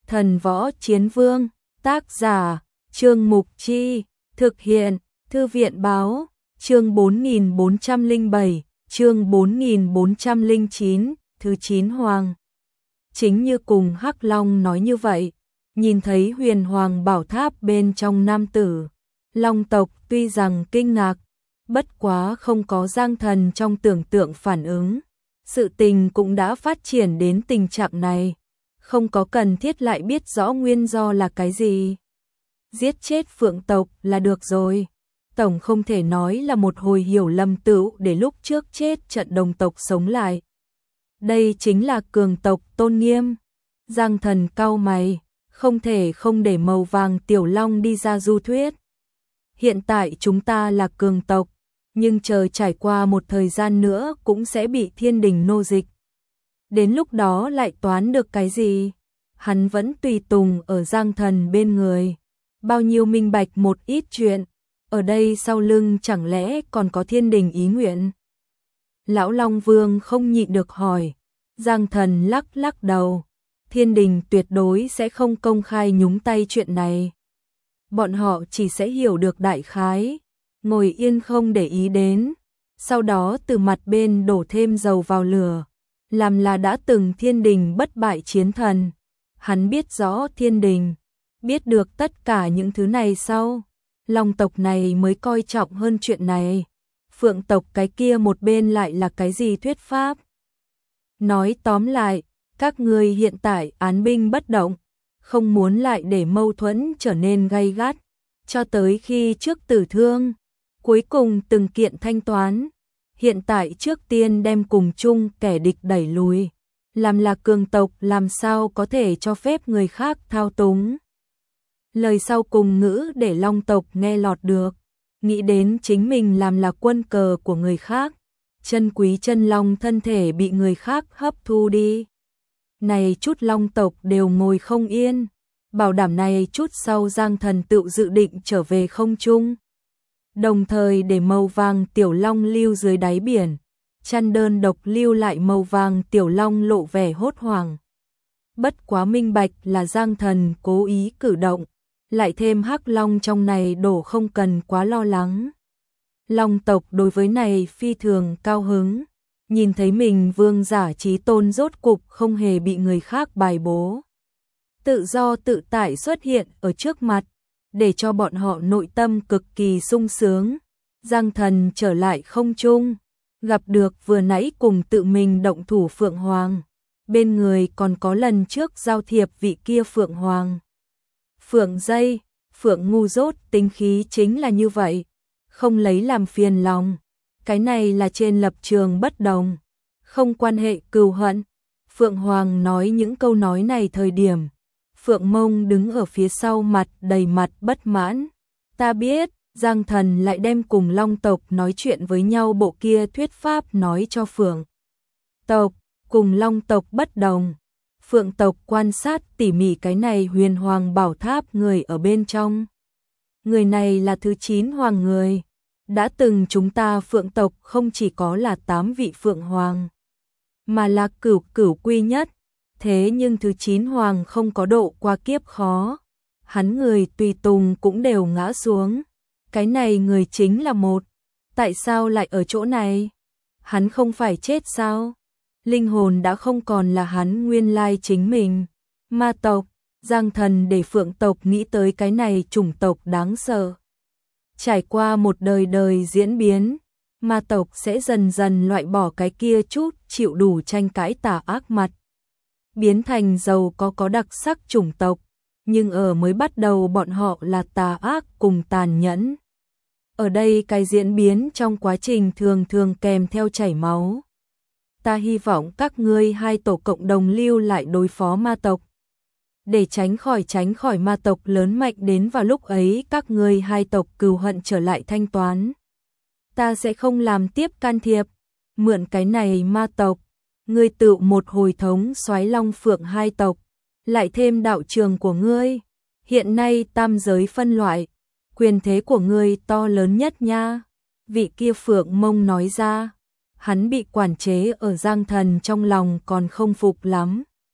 Thần Võ Chiến Vương, tác giả, Trương Mục Chi, thực hiện, Thư viện Báo, chương 4407, chương 4409, thứ 9 Hoàng. Chính như cùng Hắc Long nói như vậy, nhìn thấy Huyền Hoàng bảo tháp bên trong nam tử, Long tộc tuy rằng kinh ngạc, bất quá không có Giang Thần trong tưởng tượng phản ứng. Sự tình cũng đã phát triển đến tình trạng này, không có cần thiết lại biết rõ nguyên do là cái gì. Giết chết Phượng tộc là được rồi. Tổng không thể nói là một hồi hiểu lầm tựu để lúc trước chết trận đồng tộc sống lại. Đây chính là cường tộc tôn nghiêm. Giang Thần cau mày, không thể không để màu vàng tiểu long đi ra du thuyết. Hiện tại chúng ta là cường tộc, nhưng chờ trải qua một thời gian nữa cũng sẽ bị thiên đình nô dịch. Đến lúc đó lại toán được cái gì? Hắn vẫn tùy tùng ở Giang Thần bên người. Bao nhiêu minh bạch một ít chuyện, ở đây sau lưng chẳng lẽ còn có thiên đình ý nguyện? Lão Long Vương không nhịn được hỏi. Giang Thần lắc lắc đầu. Thiên đình tuyệt đối sẽ không công khai nhúng tay chuyện này. Bọn họ chỉ sẽ hiểu được đại khái, ngồi yên không để ý đến, sau đó từ mặt bên đổ thêm dầu vào lửa, làm là đã từng thiên đình bất bại chiến thần. Hắn biết rõ thiên đình, biết được tất cả những thứ này sau, Long tộc này mới coi trọng hơn chuyện này. Phượng tộc cái kia một bên lại là cái gì thuyết pháp? Nói tóm lại, các ngươi hiện tại án binh bất động, không muốn lại để mâu thuẫn trở nên gay gắt, cho tới khi trước tử thương, cuối cùng từng kiện thanh toán. Hiện tại trước tiên đem cùng chung kẻ địch đẩy lùi, làm là cường tộc làm sao có thể cho phép người khác thao túng. Lời sau cùng ngữ để Long tộc nghe lọt được, nghĩ đến chính mình làm là quân cờ của người khác, chân quý chân long thân thể bị người khác hấp thu đi. Này chút Long tộc đều ngồi không yên, bảo đảm này chút sau Giang Thần tự dự định trở về không trung. Đồng thời để màu vàng tiểu long lưu dưới đáy biển, chăn đơn độc lưu lại màu vàng tiểu long lộ vẻ hốt hoảng. Bất quá minh bạch là Giang Thần cố ý cử động, lại thêm Hắc Long trong này đổ không cần quá lo lắng. Long tộc đối với này phi thường cao hứng, nhìn thấy mình vương giả chí tôn rốt cục không hề bị người khác bài bố. Tự do tự tại xuất hiện ở trước mặt, để cho bọn họ nội tâm cực kỳ sung sướng. Giang Thần trở lại không trung, gặp được vừa nãy cùng tự mình động thủ Phượng Hoàng, bên người còn có lần trước giao thiệp vị kia Phượng Hoàng. Phượng dây, Phượng ngu dốt tính khí chính là như vậy, không lấy làm phiền lòng, cái này là trên lập trường bất đồng, không quan hệ cừu hận. Phượng Hoàng nói những câu nói này thời điểm, Phượng Mông đứng ở phía sau mặt đầy mặt bất mãn. Ta biết, Giang Thần lại đem cùng Long tộc nói chuyện với nhau bộ kia thuyết pháp nói cho Phượng tộc, cùng Long tộc bất đồng. Phượng tộc quan sát tỉ mỉ cái này Huyền Hoàng bảo tháp người ở bên trong. Người này là thứ 9 hoàng người. Đã từng chúng ta Phượng tộc không chỉ có là 8 vị Phượng Hoàng, mà là cửu cửu quy nhất. Thế nhưng thứ 9 hoàng không có độ qua kiếp khó, hắn người tùy tùng cũng đều ngã xuống. Cái này người chính là một, tại sao lại ở chỗ này? Hắn không phải chết sao? Linh hồn đã không còn là hắn nguyên lai chính mình. Ma tộc, Giang Thần để Phượng tộc nghĩ tới cái này chủng tộc đáng sợ. Trải qua một đời đời diễn biến, ma tộc sẽ dần dần loại bỏ cái kia chút chịu đủ tranh cãi tà ác mặt, biến thành giàu có đặc sắc chủng tộc, nhưng ở mới bắt đầu bọn họ là tà ác cùng tàn nhẫn. Ở đây cái diễn biến trong quá trình thường thường kèm theo chảy máu. Ta hy vọng các ngươi hai tổ cộng đồng lưu lại đối phó ma tộc, để tránh khỏi ma tộc lớn mạnh đến vào lúc ấy các ngươi hai tộc cừu hận trở lại thanh toán. Ta sẽ không làm tiếp can thiệp, mượn cái này ma tộc, ngươi tự một hồi thống soái Long Phượng hai tộc, lại thêm đạo trường của ngươi, hiện nay tam giới phân loại, quyền thế của ngươi to lớn nhất nha. Vị kia Phượng Mông nói ra, hắn bị quản chế ở Giang Thần trong lòng còn không phục lắm.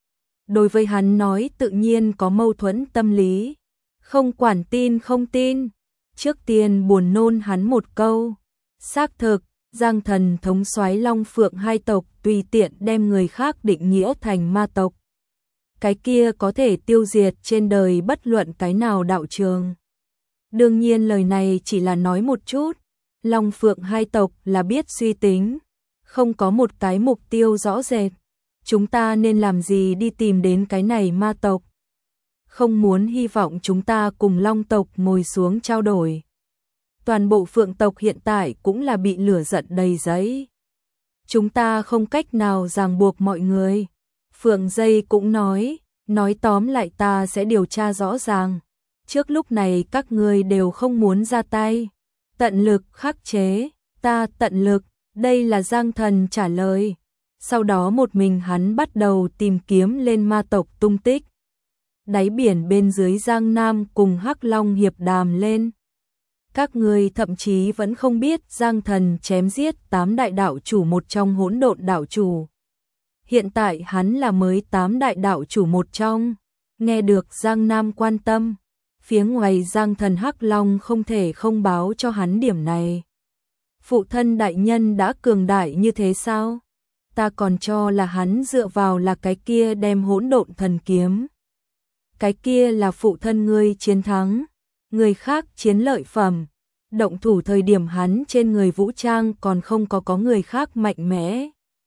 đối với hắn nói tự nhiên có mâu thuẫn tâm lý, không quản tin không tin, trước tiên buồn nôn hắn một câu. Xác thực, Giang Thần thống soái Long Phượng hai tộc tùy tiện đem người khác định nghĩa thành ma tộc. Cái kia có thể tiêu diệt trên đời bất luận cái nào đạo trường. Đương nhiên lời này chỉ là nói một chút, Long Phượng hai tộc là biết suy tính, không có một cái mục tiêu rõ rệt. Chúng ta nên làm gì đi tìm đến cái này ma tộc? Không muốn hy vọng chúng ta cùng Long tộc ngồi xuống trao đổi. Toàn bộ Phượng tộc hiện tại cũng là bị lửa giận đầy giấy. Chúng ta không cách nào ràng buộc mọi người. Phượng Dây cũng nói tóm lại ta sẽ điều tra rõ ràng. Trước lúc này các ngươi đều không muốn ra tay. Tận lực khắc chế, ta tận lực, đây là Giang Thần trả lời. Sau đó một mình hắn bắt đầu tìm kiếm lên ma tộc tung tích. Đáy biển bên dưới Giang Nam cùng Hắc Long hiệp đàm lên. Các ngươi thậm chí vẫn không biết Giang Thần chém giết 8 đại đạo chủ một trong hỗn độn đạo chủ. Hiện tại hắn là mới 8 đại đạo chủ một trong. Nghe được Giang Nam quan tâm, phía ngoài Giang Thần Hắc Long không thể không báo cho hắn điểm này. Phụ thân đại nhân đã cường đại như thế sao? Ta còn cho là hắn dựa vào là cái kia đem hỗn độn thần kiếm. Cái kia là phụ thân ngươi chiến thắng, người khác chiến lợi phẩm. Động thủ thời điểm hắn trên người vũ trang còn không có người khác mạnh mẽ.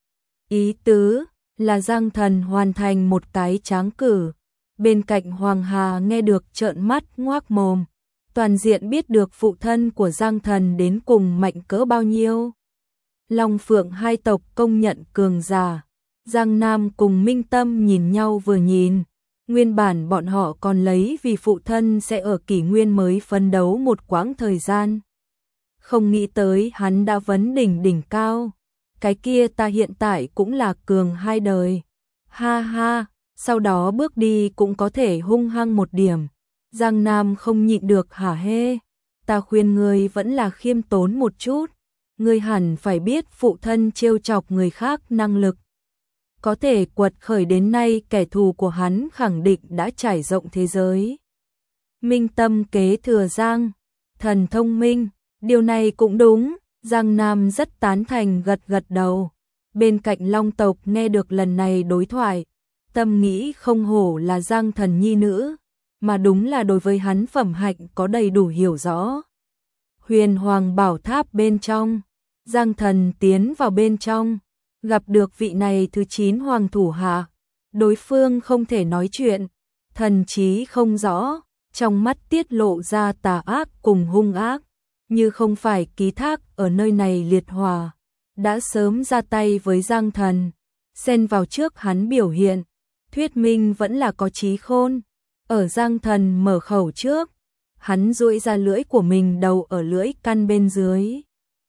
Ý tứ là Giang Thần hoàn thành một cái tráng cử. Bên cạnh Hoàng Hà nghe được trợn mắt ngoác mồm, toàn diện biết được phụ thân của Giang Thần đến cùng mạnh cỡ bao nhiêu. Long Phượng hai tộc công nhận cường giả. Giang Nam cùng Minh Tâm nhìn nhau vừa nhìn. Nguyên bản bọn họ còn lấy vì phụ thân sẽ ở kỷ nguyên mới phấn đấu một quãng thời gian. Không nghĩ tới hắn đã vấn đỉnh cao. Cái kia ta hiện tại cũng là cường hai đời. Ha ha, sau đó bước đi cũng có thể hung hăng một điểm. Giang Nam không nhịn được hả hê. Ta khuyên ngươi vẫn là khiêm tốn một chút. Ngươi hẳn phải biết phụ thân trêu chọc người khác năng lực. Có thể quật khởi đến nay kẻ thù của hắn khẳng định đã trải rộng thế giới. Minh Tâm kế thừa Giang Thần thông minh, điều này cũng đúng. Giang Nam rất tán thành gật đầu. Bên cạnh Long tộc nghe được lần này đối thoại, tâm nghĩ không hổ là Giang Thần nhi nữ, mà đúng là đối với hắn phẩm hạnh có đầy đủ hiểu rõ. Huyền Hoàng Bảo Tháp bên trong, Giang Thần tiến vào bên trong, gặp được vị này thứ 9 hoàng thủ hạ. Đối phương không thể nói chuyện, thần trí không rõ, trong mắt tiết lộ ra tà ác cùng hung ác, như không phải ký thác ở nơi này liệt hòa, đã sớm ra tay với Giang Thần, xen vào trước hắn biểu hiện, thuyết minh vẫn là có trí khôn. Ở Giang Thần mở khẩu trước, hắn duỗi ra lưỡi của mình đầu ở lưỡi căn bên dưới.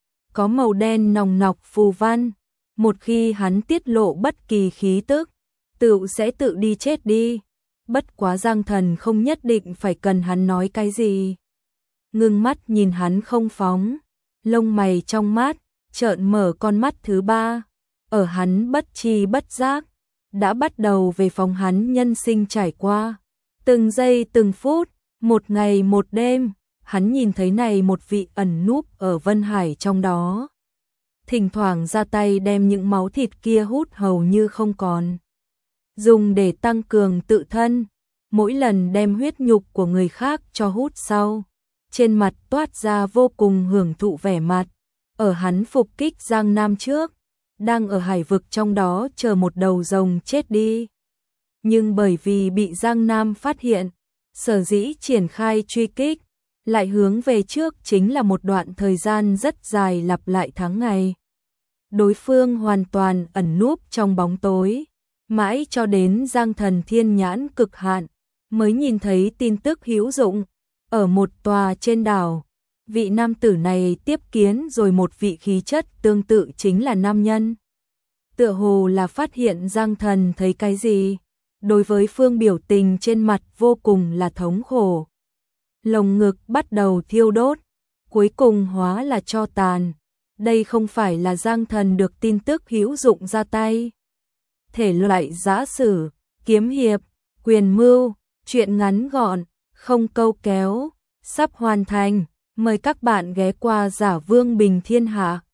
Có màu đen nòng nọc phù văn, một khi hắn tiết lộ bất kỳ khí tức, tựu sẽ tự đi chết đi. Bất quá Giang Thần không nhất định phải cần hắn nói cái gì. Ngưng mắt nhìn hắn không phóng, lông mày trong mắt, trợn mở con mắt thứ 3. Ở hắn bất tri bất giác, đã bắt đầu về phòng hắn nhân sinh trải qua. Từng giây từng phút, một ngày một đêm, hắn nhìn thấy này một vị ẩn núp ở Vân Hải trong đó. Thỉnh thoảng ra tay đem những máu thịt kia hút hầu như không còn. Dùng để tăng cường tự thân, mỗi lần đem huyết nhục của người khác cho hút sau. Trên mặt toát ra vô cùng hưởng thụ vẻ mặt. Ở hắn phục kích Giang Nam trước, đang ở hải vực trong đó chờ một đầu rồng chết đi. Nhưng bởi vì bị Giang Nam phát hiện, sở dĩ triển khai truy kích, lại hướng về trước chính là một đoạn thời gian rất dài lặp lại tháng ngày. Đối phương hoàn toàn ẩn núp trong bóng tối, mãi cho đến Giang Thần thiên nhãn cực hạn, mới nhìn thấy tin tức hữu dụng. Ở một tòa trên đảo, vị nam tử này tiếp kiến rồi một vị khí chất tương tự chính là nam nhân. Tựa hồ là phát hiện Giang Thần thấy cái gì, đối với phương biểu tình trên mặt vô cùng là thống khổ. Lồng ngực bắt đầu thiêu đốt, cuối cùng hóa là tro tàn. Đây không phải là Giang Thần được tin tức hữu dụng ra tay. Thể loại giã sử, kiếm hiệp, quyền mưu, truyện ngắn gọn, không câu kéo, sắp hoàn thành. Mời các bạn ghé qua Giả Vương Bình Thiên Hạ.